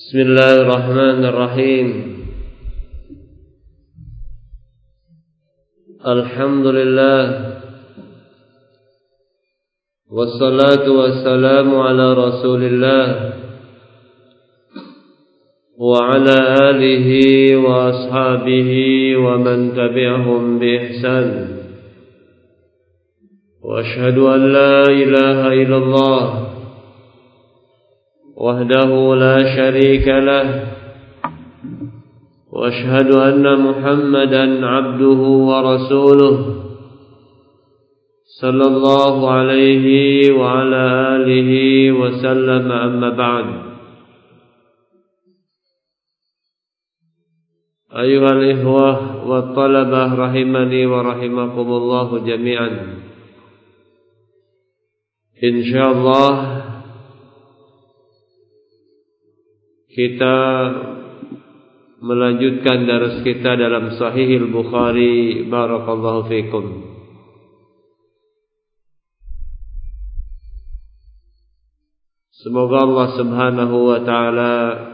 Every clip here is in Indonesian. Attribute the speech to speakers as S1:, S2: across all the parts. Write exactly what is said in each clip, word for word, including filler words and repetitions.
S1: Bismillahirrahmanirrahim. Alhamdulillah. Wassalatu wassalamu ala Rasulillah wa ala alihi wa ashabihi wa man tabi'ahum bi ihsan. Wa ashhadu an la ilaha illallah wahdahu la syarika lah wa ashhadu anna Muhammadan abduhu wa rasuluh sallallahu alaihi wa ala alihi wa sallam, amma ba'd. Ayuhal ikhwah wa talabah rahimani wa rahimakumullahu jami'an. Insyaallah kita melanjutkan dars kita dalam Sahih Al-Bukhari. Barakallahu fikum. Semoga Allah Subhanahu wa taala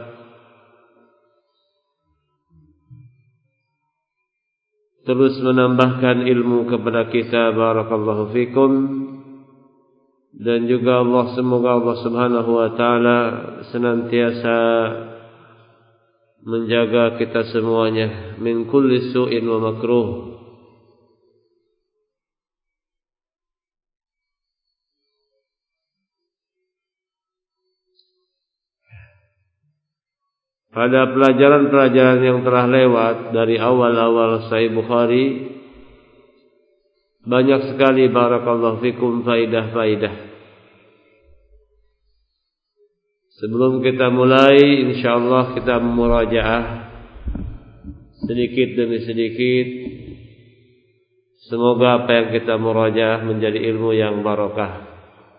S1: terus menambahkan ilmu kepada kita. Barakallahu fikum. Dan juga Allah, semoga Allah Subhanahu wa taala senantiasa menjaga kita semuanya min kulli su'in wa makruh. Pada pelajaran-pelajaran yang telah lewat dari awal-awal Sahih Bukhari, banyak sekali barakallahu fikum faidah-faidah. Sebelum kita mulai, insyaallah kita memurajaah sedikit demi sedikit. Semoga apa yang kita murajaah menjadi ilmu yang barokah.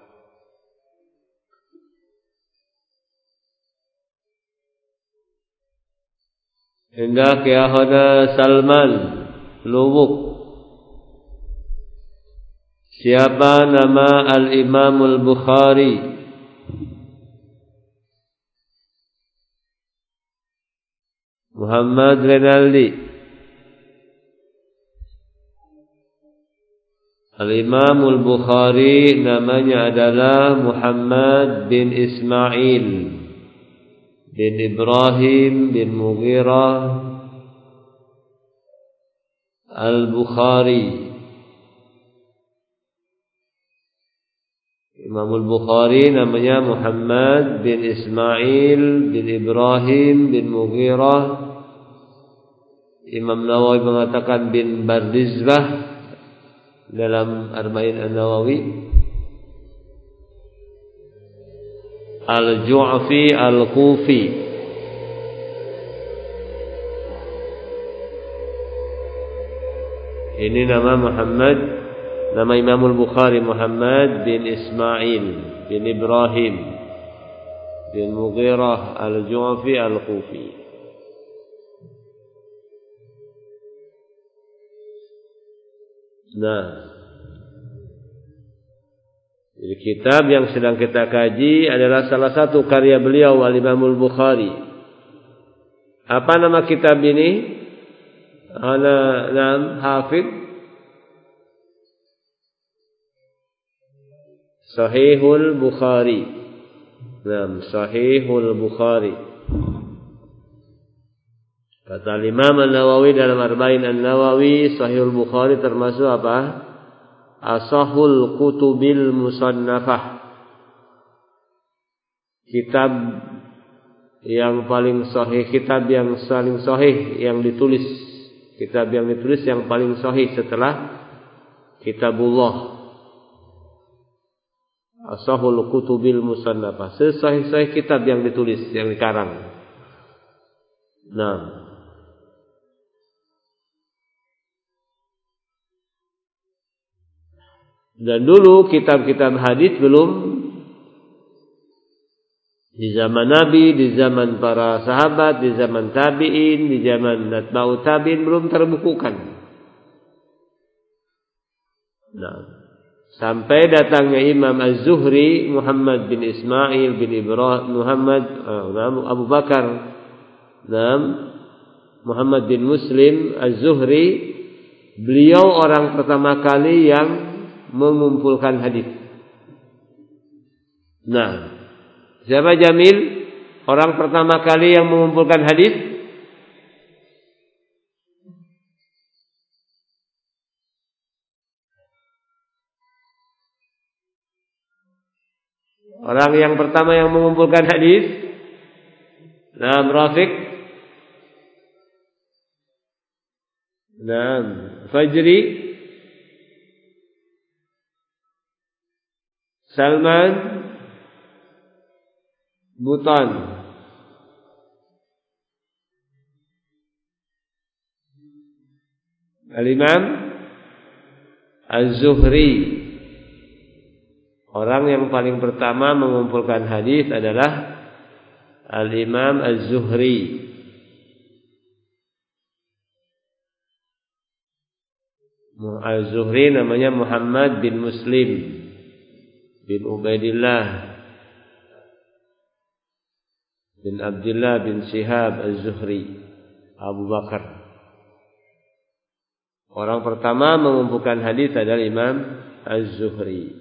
S1: Hendak ya hana Salman Lubuk. Siapa nama Al-Imam Al-Bukhari? Muhammad Renaldi. Al-Imam Al-Bukhari namanya adalah Muhammad bin Ismail bin Ibrahim bin Mughirah Al-Bukhari. Imam Al-Bukhari namanya Muhammad bin Ismail bin Ibrahim bin Mughirah. Imam Nawawi mengatakan bin Bardizbah dalam Arba'in An-Nawawi. Al-Ju'fi Al-Kufi. Ini nama Muhammad, nama Imam Al-Bukhari Muhammad bin Ismail bin Ibrahim bin Mughirah Al-Ju'fi Al-Kufi. Nah, jadi kitab yang sedang kita kaji adalah salah satu karya beliau Al-Imam Al-Bukhari. Apa nama kitab ini? Ana nam hafid Sahihul Bukhari. Nam Sahihul Bukhari. Kata Imam An-Nawawi dalam Arba'in An-Nawawi, Sahihul Bukhari termasuk apa? Asahul kutubil musannafah. Kitab yang paling sahih, kitab yang paling sahih yang ditulis. Kitab yang ditulis yang paling sahih setelah Kitabullah. Asahul kutubil musannafah. Sesahih-sahih kitab yang ditulis, yang dikarang. Nah, dan dulu kitab-kitab hadis belum di zaman Nabi, di zaman para sahabat, di zaman tabi'in, di zaman atba'ut tabi'in belum terbukukan. Nah, sampai datangnya Imam Az-Zuhri Muhammad bin Ismail bin Ibrahim Muhammad uh, Abu Bakar nam Muhammad bin Muslim Az-Zuhri, beliau orang pertama kali yang mengumpulkan hadis. Nah, siapa Jamil? Orang pertama kali yang mengumpulkan hadis? Orang yang pertama yang mengumpulkan hadis? Nah, Rafiq. Nah, Fajri, Salman, Buton. Al-Imam Az-Zuhri. Orang yang paling pertama mengumpulkan hadis adalah Al-Imam Az-Zuhri. Az-Zuhri namanya Muhammad bin Muslim bin Ubaidillah bin Abdullah bin Shihab Az-Zuhri Abu Bakar. Orang pertama mengumpulkan hadis adalah Imam Az-Zuhri.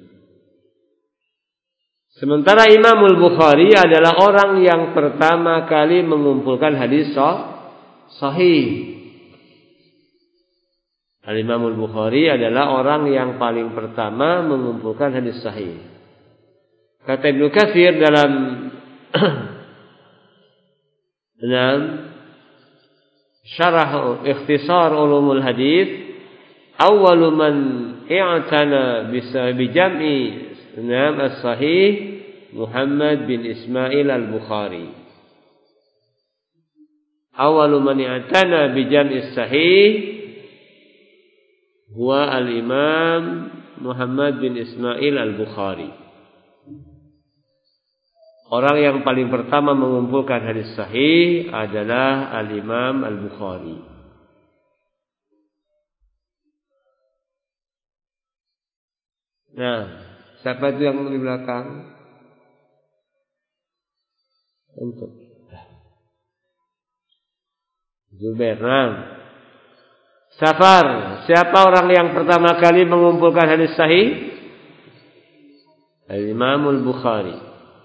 S1: Sementara Imam Al-Bukhari adalah orang yang pertama kali mengumpulkan hadis sahih. Al-Imam Al-Bukhari adalah orang yang paling pertama mengumpulkan hadis sahih. Kata Ibnu Katsir dalam dalam syarah ikhtisar ulumul hadis, awwalu man i'tana bi jam'i nam as-sahih Muhammad bin Ismail Al-Bukhari. Awwalu man i'tana bi jam'i as-sahih huwa al-Imam Muhammad bin Ismail Al-Bukhari. Orang yang paling pertama mengumpulkan hadis sahih adalah Al-Imam Al-Bukhari. Nah, siapa itu yang di belakang? Untuk Zubair. Nah, Safar, siapa orang yang pertama kali mengumpulkan hadis sahih? Al-Imam Al-Bukhari.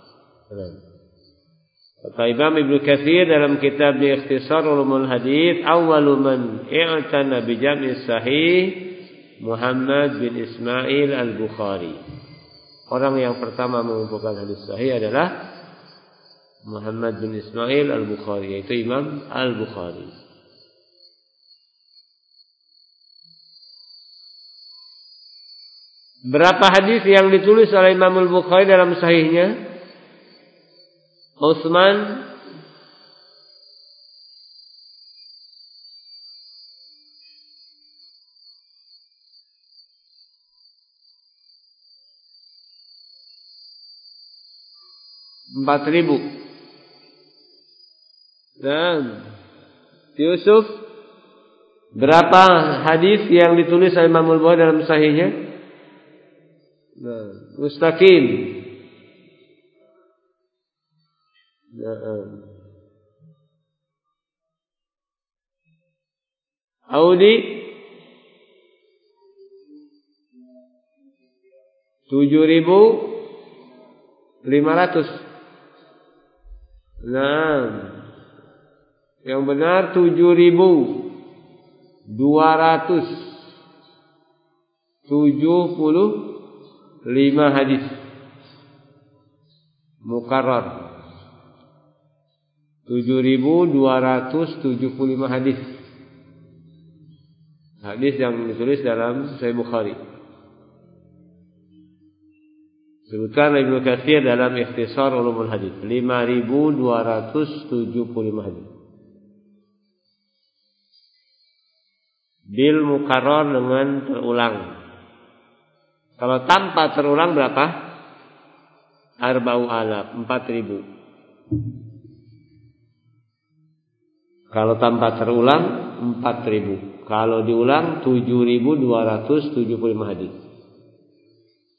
S1: Kata Imam Ibnu Katsir dalam kitab Ikhtisar Ulumul Hadis, awwalu man i'tana bi jam'i sahih Muhammad bin Ismail Al-Bukhari. Orang yang pertama mengumpulkan hadis sahih adalah Muhammad bin Ismail Al-Bukhari, yaitu Imam Al-Bukhari. Berapa hadis yang ditulis oleh Imam Al-Bukhari dalam sahihnya? Utsman empat ribu. Dan Yusuf, berapa hadis yang ditulis oleh Imam Al-Bukhari dalam sahihnya? Nah, mustaqim. Nah, Audi tujuh ribu lima ratus. Nah, yang benar tujuh ribu dua ratus tujuh puluh lima hadis mukarrar. tujuh ribu dua ratus tujuh puluh lima hadis. Hadis yang ditulis dalam Sahih Bukhari. Sebutkan Ibnu Katsir dalam Ikhtisar Ulumul Hadis, lima ribu dua ratus tujuh puluh lima hadis. Bil mukarrar dengan terulang. Kalau tanpa terulang berapa? Arba'u alaf, empat ribu. Kalau tanpa terulang empat ribu. Kalau diulang tujuh ribu dua ratus tujuh puluh lima hadis.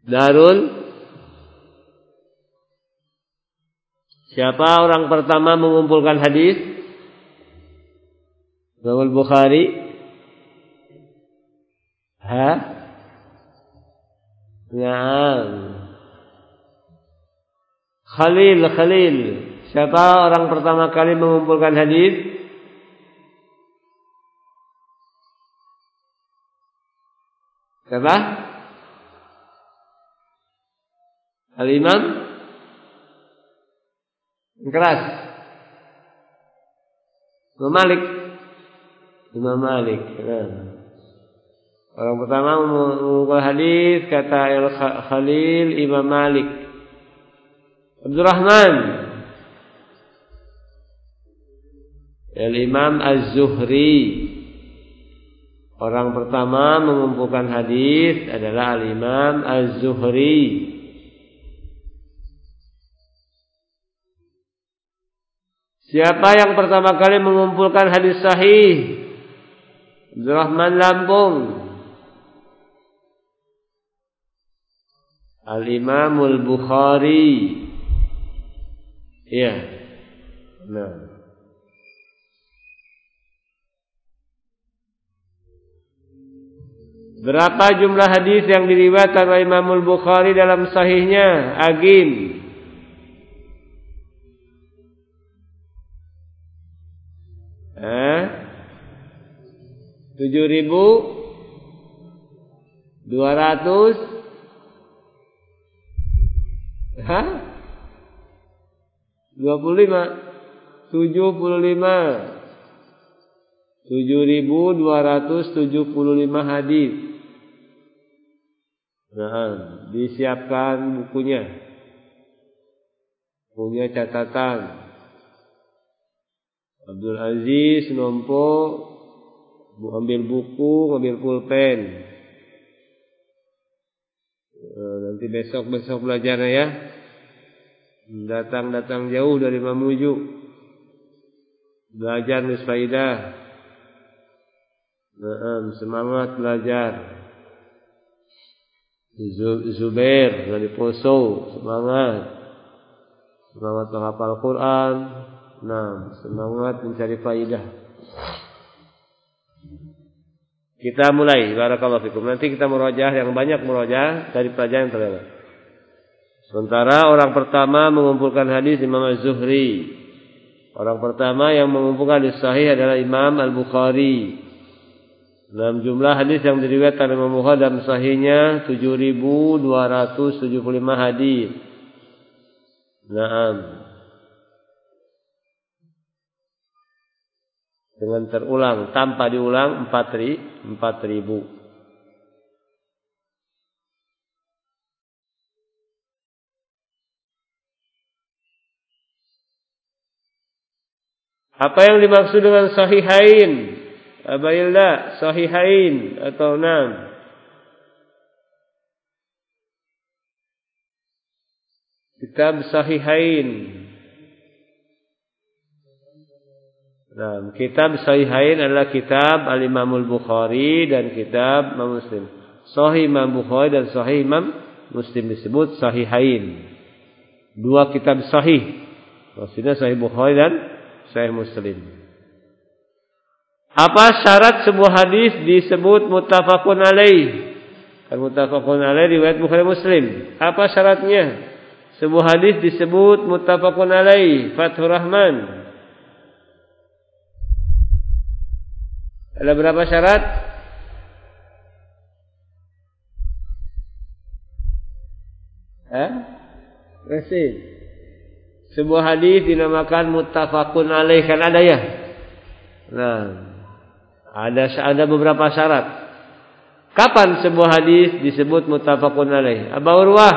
S1: Darul. Siapa orang pertama mengumpulkan hadis? Imam Bukhari. Ha? Naam. Khalil, Khalil. Siapa orang pertama kali mengumpulkan hadis? Siapa? Al-Imam keras. Imam Malik. Imam Malik. Nah. Orang pertama mengumpulkan hadis kata Al-Khalil Imam Malik. Abdurrahman. Al-Imam Az-Zuhri. Orang pertama mengumpulkan hadis adalah Al-Imam Az-Zuhri. Siapa yang pertama kali mengumpulkan hadis sahih? Abdurrahman Lampung. Al-Imamul Bukhari. Iya. Nah. Berapa jumlah hadis yang diriwayatkan oleh Imamul Bukhari dalam sahihnya? Agim. Eh? Tujuh ribu dua ratus. Hah? Dua puluh lima. Tujuh puluh lima. Tujuh ribu dua ratus tujuh puluh lima hadis. Nah, disiapkan bukunya. Punya catatan. Abdul Aziz nompo ambil buku, ambil pulpen. Nanti besok-besok belajarnya ya. Datang-datang jauh dari Mamuju. Belajar nisfaidah. Nah, semangat belajar. Zubair dari Poso, semangat. Semangat menghafal Quran. Nah, semangat mencari faidah. Kita mulai. Barakallahu fikum. Nanti kita murojaah yang banyak murojaah dari pelajaran yang terlewat. Sementara orang pertama mengumpulkan hadis Imam Az-Zuhri. Orang pertama yang mengumpulkan hadis sahih adalah Imam Al-Bukhari. Dalam jumlah hadis yang diriwayatkan Imam Bukhari dalam sahihnya tujuh ribu dua ratus tujuh puluh lima hadis. Naam. Dengan terulang tanpa diulang empat ribu. Apa yang dimaksud dengan sahihain? Abaillah, sahihain atau enam? Kitab sahihain. Nah, kitab sahihain adalah kitab Al-Imamul Bukhari dan kitab Imam Muslim. Sahih Imam Bukhari dan Sahih Imam Muslim disebut sahihain. Dua kitab sahih. Maksudnya Sahih Bukhari dan Sahih Muslim. Apa syarat sebuah hadis disebut muttafaqun alaih? Kan muttafaqun alaih riwayat Bukhari Muslim. Apa syaratnya? Sebuah hadis disebut muttafaqun alaih. Fathur Rahman. Ada berapa syarat? Eh? Masih. Sebuah hadis dinamakan muttafaqun alaih, kan ada ya? Nah, ada ada beberapa syarat. Kapan sebuah hadis disebut muttafaqun alaih? Abu Urwah.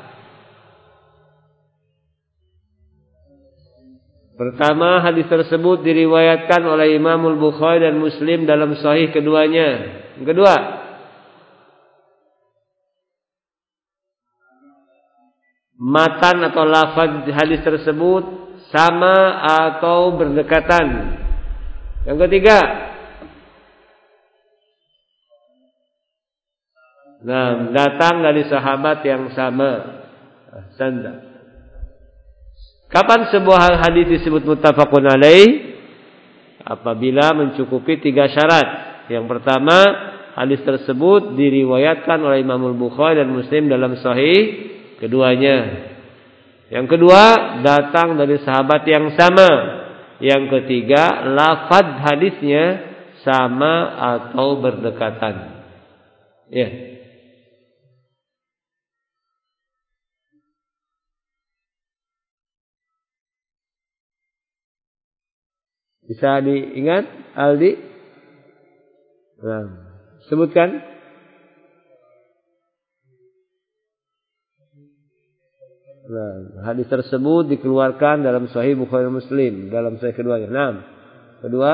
S1: Pertama, hadis tersebut diriwayatkan oleh Imamul Bukhari dan Muslim dalam sahih keduanya. Yang kedua, matan atau lafaz hadis tersebut sama atau berdekatan. Yang ketiga, Nah, datang dari sahabat yang sama. Ahsanta. Kapan sebuah hadis disebut muttafaqun alaih? Apabila mencukupi tiga syarat. Yang pertama, hadis tersebut diriwayatkan oleh Imam Bukhari dan Muslim dalam sahih keduanya. Yang kedua, datang dari sahabat yang sama. Yang ketiga, lafaz hadisnya sama atau berdekatan. Ya. Bisa diingat, Aldi? Nah, sebutkan. Nah, hadis tersebut dikeluarkan dalam Sahih Bukhari Muslim dalam sahih keduanya. Nah, kedua,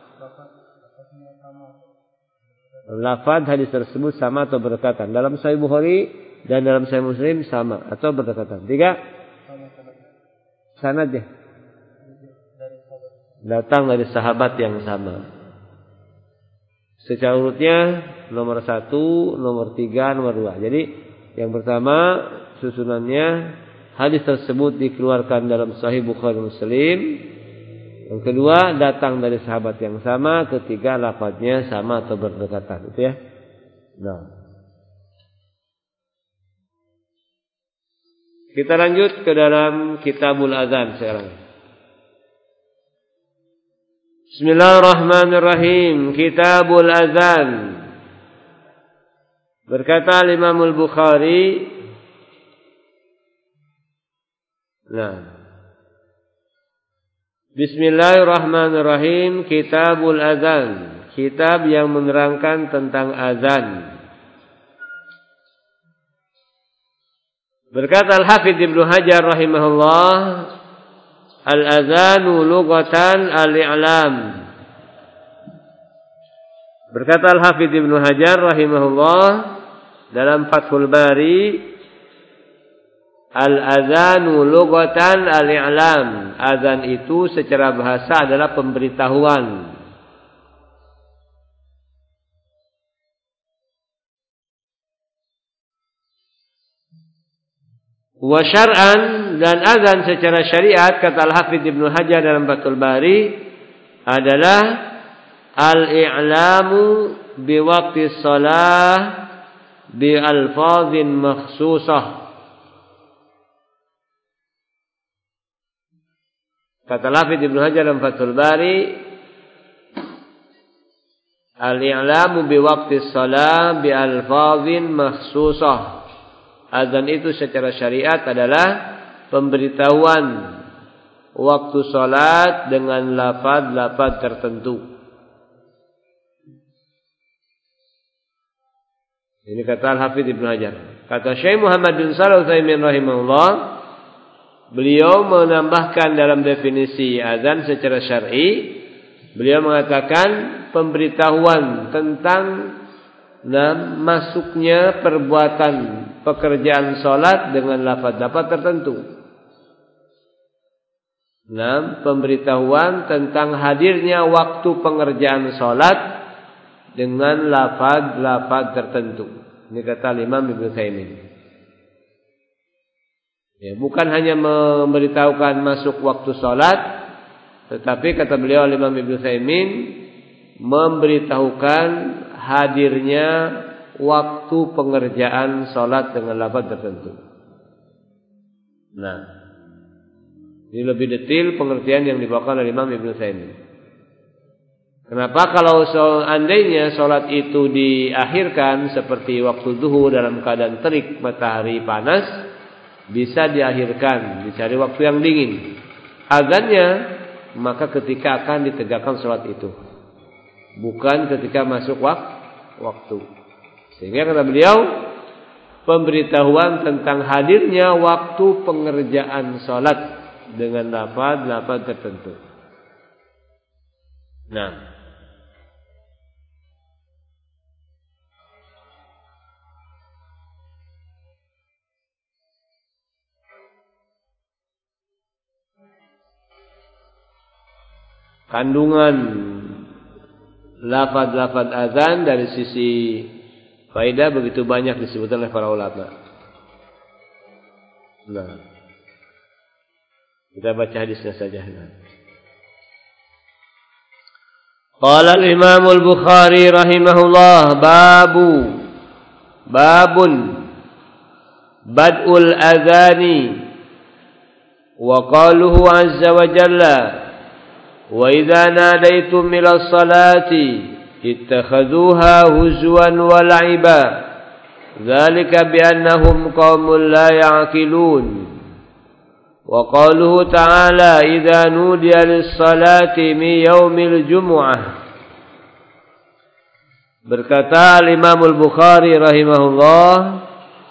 S1: lafaz hadis tersebut sama atau berdekatan. Dalam Sahih Bukhari dan dalam Sahih Muslim sama atau berdekatan. Tiga, sanad ya. Datang dari sahabat yang sama. Secara urutnya nomor satu, nomor tiga, nomor dua. Jadi yang pertama susunannya hadis tersebut dikeluarkan dalam Sahih Bukhari Muslim. Yang kedua datang dari sahabat yang sama. Ketiga lafaznya sama atau berdekatan. Itu ya. Nah, kita lanjut ke dalam Kitabul Adzan sekarang. Bismillahirrahmanirrahim. Kitabul Adzan. Berkata Imam Al-Bukhari. Nah. Bismillahirrahmanirrahim. Kitabul Adzan. Kitab yang menerangkan tentang azan. Berkata Al-Hafidz Ibnu Hajar rahimahullah, al-azanu lughatan al-i'lam. Berkata Al-Hafidz Ibnu Hajar rahimahullah dalam Fathul Bari, al-azanu lughatan al-i'lam. Azan itu secara bahasa adalah pemberitahuan. Wa syar'an, dan azan secara syariat kata Al-Hafidz Ibnu Hajar dalam Fathul Bari adalah al-i'lamu bi waqti shalah bi alfazin makhsusah. Kata Al-Hafidz Ibnu Hajar dalam Fathul Bari, al-i'lamu bi waqti shalah bi alfazin makhsusah. Azan itu secara syariat adalah pemberitahuan waktu salat dengan lafaz-lafaz tertentu. Ini kata Al-Hafidz Ibnu Hajar. Kata Syekh Muhammad bin Shalih Al-Utsaimin rahimahullah, beliau menambahkan dalam definisi azan secara syar'i, beliau mengatakan pemberitahuan tentang dan masuknya perbuatan pekerjaan salat dengan lafaz-lafaz tertentu. Nah, pemberitahuan tentang hadirnya waktu pengerjaan salat dengan lafaz-lafaz tertentu. Ini kata Imam Ibnu Taimin. Ya, bukan hanya memberitahukan masuk waktu salat, tetapi kata beliau Imam Ibnu Taimin memberitahukan hadirnya waktu pengerjaan salat dengan lafaz tertentu. Nah, ini lebih detail pengertian yang dibawakan oleh Imam Ibnu Taimin. Kenapa kalau seandainya salat itu diakhirkan seperti waktu zuhur dalam keadaan terik matahari panas, bisa diakhirkan, dicari waktu yang dingin. Azannya maka ketika akan ditegakkan salat itu, bukan ketika masuk waktu. Sehingga kata beliau, pemberitahuan tentang hadirnya waktu pengerjaan salat dengan lafaz-lafaz tertentu. Nah, kandungan lafaz-lafaz azan dari sisi Faedah begitu banyak disebutkan oleh para ulama. Nah, kita baca hadisnya saja. Nah. Qala al-Imam al-Bukhari rahimahullah babu babun bad'ul adhani wa qaluhu azza wa jalla wa idza nadaitum ila salati ittakhadhuha huzwan wa la'iba dzalika bi annahum qaumun la ya'qilun wa qaluhu ta'ala idza nudiya lis-salati min yaumil jumu'ah. Berkata al-Imam al-Bukhari rahimahullah,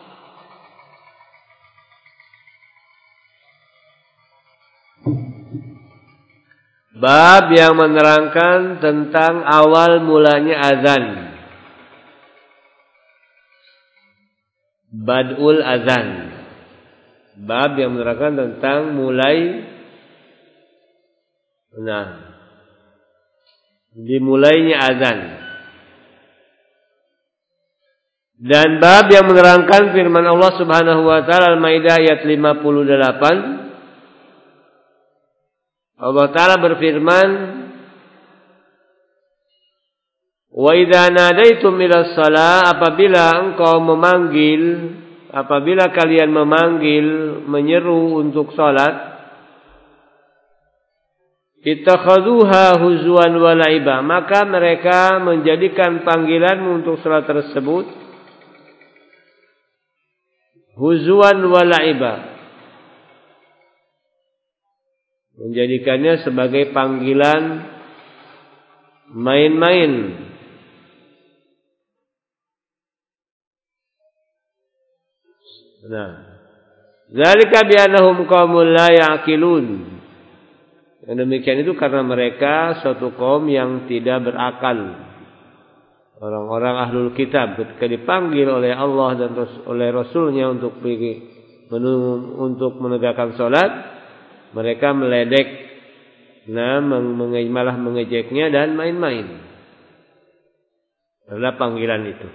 S1: bab yang menerangkan tentang awal mulanya azan. Bad'ul azan. Bab yang menerangkan tentang mulai, nah, dimulainya azan. Dan bab yang menerangkan firman Allah Subhanahu wa taala Al-Maidah ayat lima puluh delapan. Allah Ta'ala berfirman, wa idza nadaitum ila shalah, apabila engkau memanggil, apabila kalian memanggil, menyeru untuk salat, ittakhadhuha huzwan wa la'iba, maka mereka menjadikan panggilanmu untuk salat tersebut huzwan wa la'iba, menjadikannya sebagai panggilan main-main. Nah, zalika bi annahum qaumul la ya'qilun. Yang demikian itu karena mereka suatu kaum yang tidak berakal. Orang-orang ahlul kitab ketika dipanggil oleh Allah dan oleh Rasulnya untuk pergi untuk menegakkan salat, mereka meledek, nah, menge, malah mengejeknya dan main-main terhadap panggilan itu.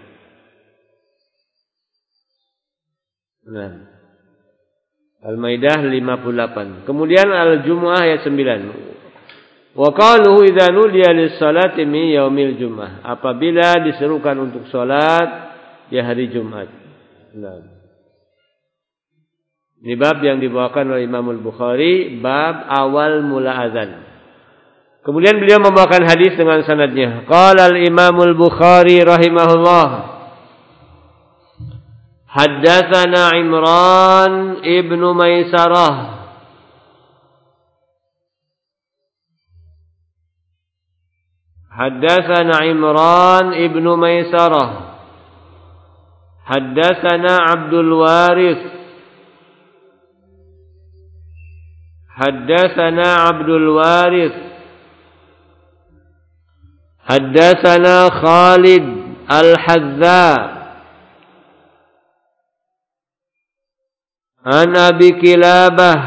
S1: Nah, Al-Maidah lima puluh delapan. Kemudian Al-Jumu'ah ayat sembilan. Wa qalu idza nudiya lis-salati min yaumil jumu'ah, apabila diserukan untuk salat di hari Jumat. Nah, ini bab yang dibawakan oleh Imam Al-Bukhari, bab awal mula azan. Kemudian beliau membawakan hadis dengan sanadnya. Qala al-Imam Al-Bukhari rahimahullah, haddatsana Imran ibn Maisarah Haddatsana Imran ibn Maisarah Haddatsana Abdul Warith Haddatsana Abdul Warith Haddatsana Khalid Al-Hadza An Abi Kilabah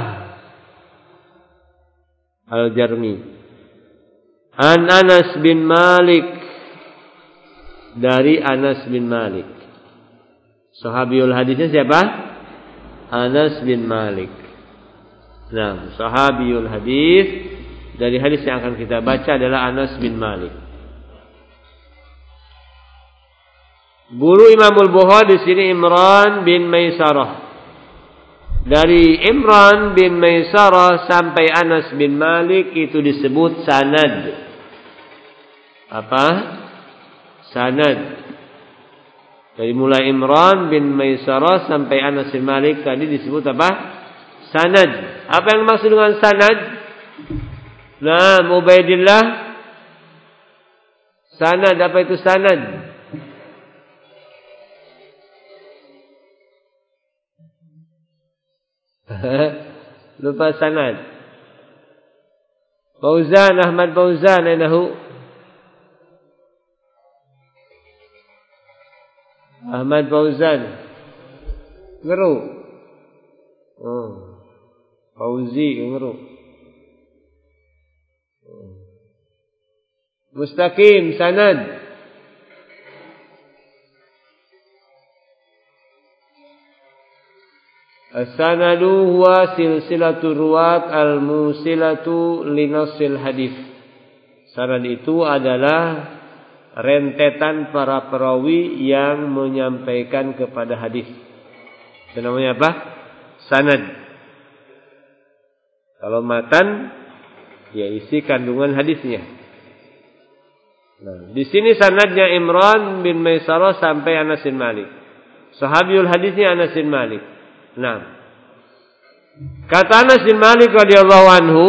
S1: Al-Jarmi An Anas bin Malik, dari Anas bin Malik. Sahabiul hadisnya siapa? Anas bin Malik. Nah, sahabiul hadis dari hadis yang akan kita baca adalah Anas bin Malik. Guru Imamul Bukhari di sini Imran bin Maisarah. Dari Imran bin Maisarah sampai Anas bin Malik itu disebut sanad. Apa? Sanad. Dari mulai Imran bin Maisarah sampai Anas bin Malik tadi disebut apa? Sanad. Apa yang dimaksud dengan sanad? Nah, Ubaidillah. Sanad, apa itu sanad? Lupa sanad. Fauzan, Ahmad Fauzan, ainahu? Ahmad Fauzan. Ngeru. Oh. Fauzi ngeru. Oh. Mustaqim sanad. As-sanadu huwa silsilatul ruwat al-musilatu linassil hadis. Sanad itu adalah rentetan para perawi yang menyampaikan kepada hadis. Itu namanya apa? Sanad. Kalau matan, ya isi kandungan hadisnya. Nah, di sini sanadnya Imran bin Maisarah sampai Anas bin Malik. Sahabiul hadisnya Anas bin Malik. Nah, kata Anas bin Malik radhiyallahu anhu,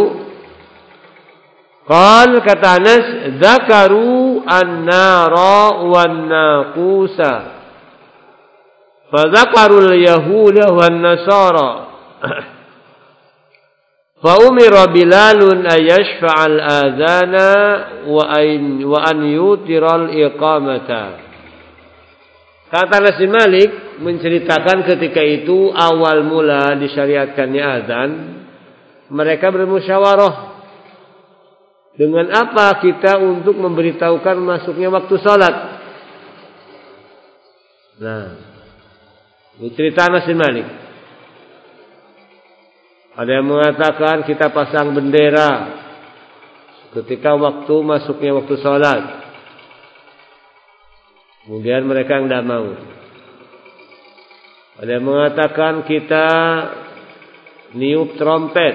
S1: qal kata Anas, dzakaru an-nara wan-naqusa. Fa dzakarul yahuda wan-nasara. Fa umira Bilalun ayashfa'al adzana wa an wa an yutiral iqamata. Kata Anas bin Malik menceritakan ketika itu awal mula disyariatkannya azan, mereka bermusyawarah. Dengan apa kita untuk memberitahukan masuknya waktu salat? Nah, ini cerita Anas bin Malik. Ada yang mengatakan kita pasang bendera ketika waktu masuknya waktu salat. Kemudian mereka tidak mau. Ada yang mengatakan kita niup trompet.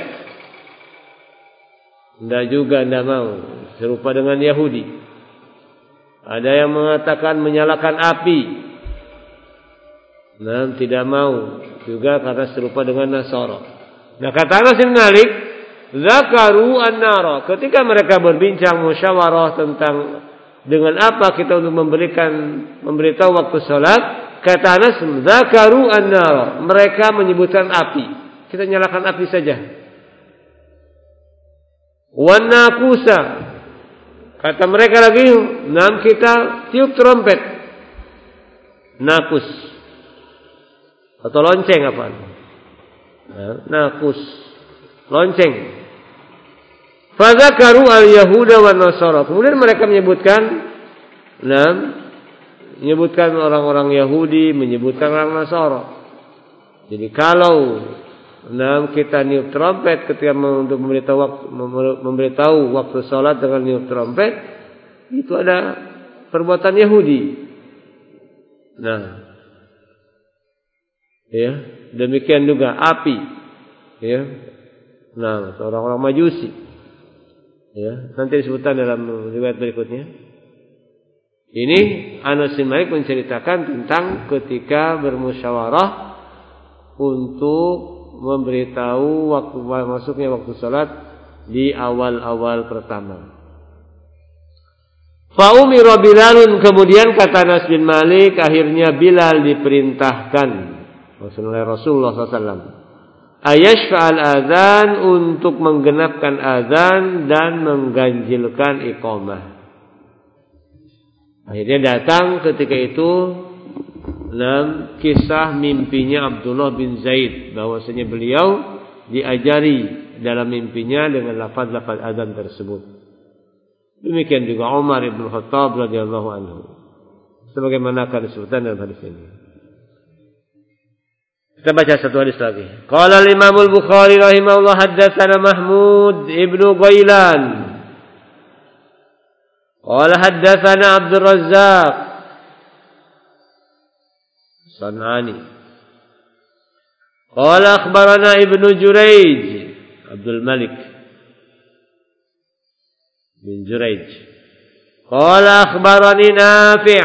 S1: Tidak juga, tidak mau. Serupa dengan Yahudi. Ada yang mengatakan menyalakan api. Nah, tidak mau. Juga karena serupa dengan Nasara. Nah, kata Anas bin Malik, zakaru an-nara. Ketika mereka berbincang musyawarah tentang dengan apa kita untuk memberikan memberitahu waktu salat, kata Anas, zakaru an-nara. Mereka menyebutkan api. Kita nyalakan api saja. Wan-naqusa. Kata mereka lagi, nam kita tiup trompet. Nakus. Atau lonceng apa? Nakus. Lonceng. Fadzakaru al-yahuda wan nasara. Kemudian mereka menyebutkan enam menyebutkan orang-orang Yahudi, menyebutkan orang Nasara. Jadi kalau enam kita niup trompet ketika untuk memberitahu waktu, memberitahu waktu salat dengan niup trompet, itu ada perbuatan Yahudi. Nah, ya, demikian juga api, ya. Nah, orang-orang Majusi. Ya, nanti disebutkan dalam riwayat berikutnya. Ini Anas bin Malik menceritakan tentang ketika bermusyawarah untuk memberitahu waktu masuknya waktu salat di awal-awal pertama. Fa umira Bilalun, kemudian kata Anas bin Malik, akhirnya Bilal diperintahkan oleh Rasulullah sallallahu alaihi wasallam ayashfa'al azan, untuk menggenapkan azan dan mengganjilkan iqamah. Akhirnya datang ketika itu enam kisah mimpinya Abdullah bin Zaid, bahwasanya beliau diajari dalam mimpinya dengan lafaz-lafaz azan tersebut. Demikian juga Umar bin Khattab radhiyallahu anhu, sebagaimana akan disebutkan dalam hadis ini. Kita baca satu hadis lagi. Qala al-Imam al-Bukhari rahimahullah, haddatsana Mahmud ibnu Ghailan. Qala haddatsana Abdul Razzaq Sanani. Qala akhbarana Ibnu Jurayj, Abdul Malik bin Jurayj. Qala akhbarani Nafi'.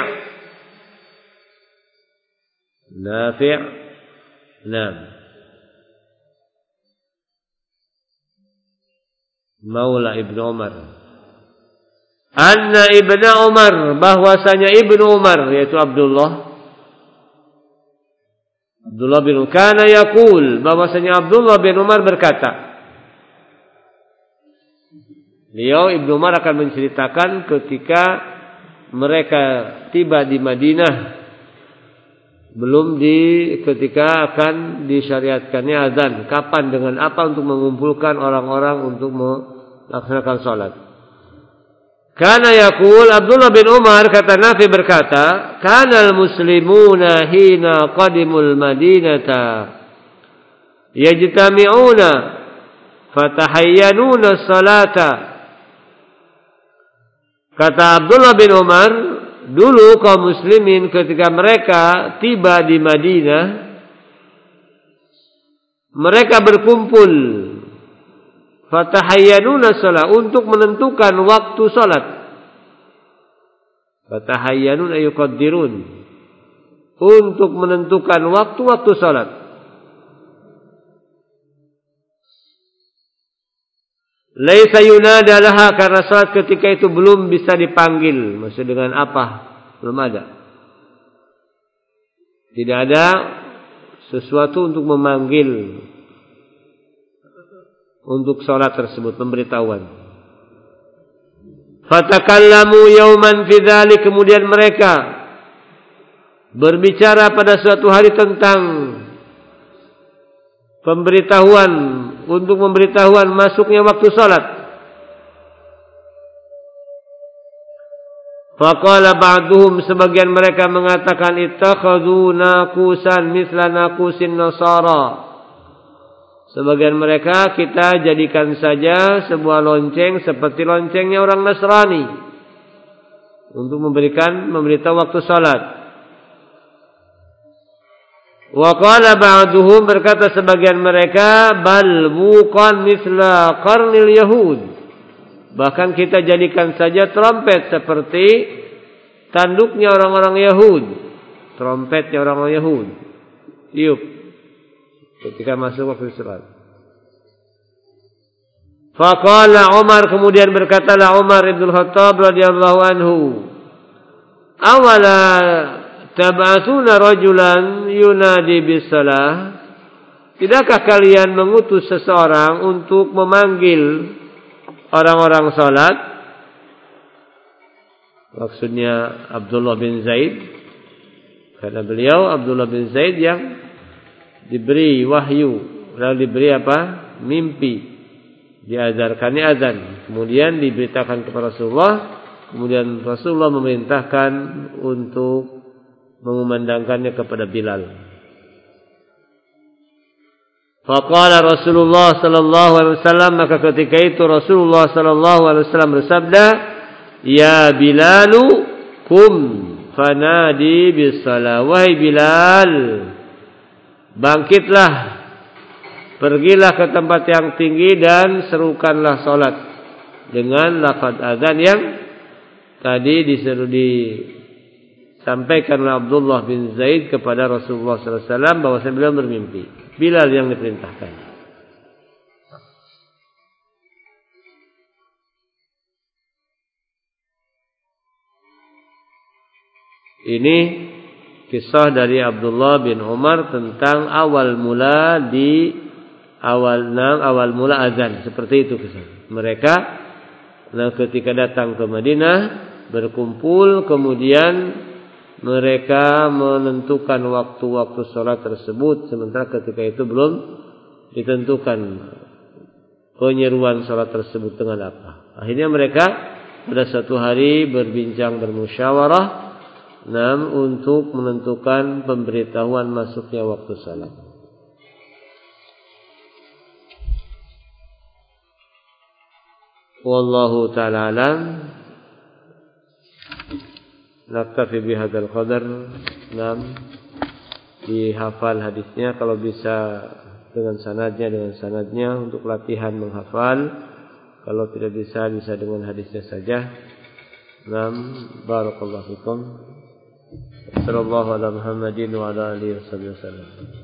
S1: Nafi' Naam. Maula Ibnu Umar. Anna Ibnu Umar, bahwasanya Ibnu Umar yaitu Abdullah Abdullah bin Kana yaqul, bahwasanya Abdullah bin Umar berkata. Beliau Ibnu Umar akan menceritakan ketika mereka tiba di Madinah, belum di ketika akan disyariatkannya azan, kapan dengan apa untuk mengumpulkan orang-orang untuk melaksanakan salat. Kana yaqul, Abdullah bin Umar, kata Nafi berkata, kana al-muslimuna hina qadimul madinata yajtami'una fatahayyanuna salata. Kata Abdullah bin Umar, dulu kaum muslimin ketika mereka tiba di Madinah, mereka berkumpul fatahayyanuna salat untuk menentukan waktu salat. Fatahayyanun ayuqaddirun, untuk menentukan waktu-waktu salat. Laisa yunada laha, karena salat ketika itu belum bisa dipanggil. Maksud dengan apa? Belum ada. Tidak ada sesuatu untuk memanggil untuk salat tersebut, pemberitahuan. Fatakallamu yauman fi dzalik, kemudian mereka berbicara pada suatu hari tentang pemberitahuan, untuk memberitahuan masuknya waktu salat. Faqala ba'duhum, sebagian mereka mengatakan, ittakhadhu naqusan mithla naqusin nasara. Sebagian mereka, kita jadikan saja sebuah lonceng seperti loncengnya orang Nasrani untuk memberikan memberitahu waktu salat. Wa qala ba'duhum, berkata sebagian mereka, bal buqan mithla qarnil yahud. Bahkan kita jadikan saja trompet seperti tanduknya orang-orang Yahud. Trompetnya orang-orang Yahud. Tiup ketika masuk waktu salat. Faqala Umar, kemudian berkatalah Umar ibn Khattab radhiyallahu anhu, awala tab'atsuna rajulan yunadi bis-salah, tidakkah kalian mengutus seseorang untuk memanggil orang-orang salat? Maksudnya Abdullah bin Zaid, karena beliau Abdullah bin Zaid yang diberi wahyu, lalu diberi apa? Mimpi. Diajarkannya azan, kemudian diberitakan kepada Rasulullah, kemudian Rasulullah memerintahkan untuk mengumandangkannya kepada Bilal. Faqala Rasulullah sallallahu alaihi wasallam, maka ketika itu Rasulullah sallallahu alaihi wasallam bersabda, ya Bilalu kum fanadi bis-salah, wahai Bilal, bangkitlah, pergilah ke tempat yang tinggi dan serukanlah salat dengan lafaz azan yang tadi disuruh disampaikan oleh Abdullah bin Zaid kepada Rasulullah sallallahu alaihi wasallam bahwa beliau bermimpi. Bilal yang diperintahkan. Ini kisah dari Abdullah bin Umar tentang awal mula di awal enam awal mula azan, seperti itu kisah. Mereka nah, ketika datang ke Madinah berkumpul, kemudian mereka menentukan waktu-waktu sholat tersebut, sementara ketika itu belum ditentukan penyeruan sholat tersebut dengan apa. Akhirnya mereka pada suatu hari berbincang, bermusyawarah Nam untuk menentukan pemberitahuan masuknya waktu salat. Wallahu ta'ala alam. Naktafi bihadzal qadar. Nam dihafal hadisnya kalau bisa dengan sanadnya dengan sanadnya untuk latihan menghafal. Kalau tidak bisa bisa dengan hadisnya saja. Nam barakallahu fikum. Sallallahu ala Muhammadin wa ala alihi wasallam.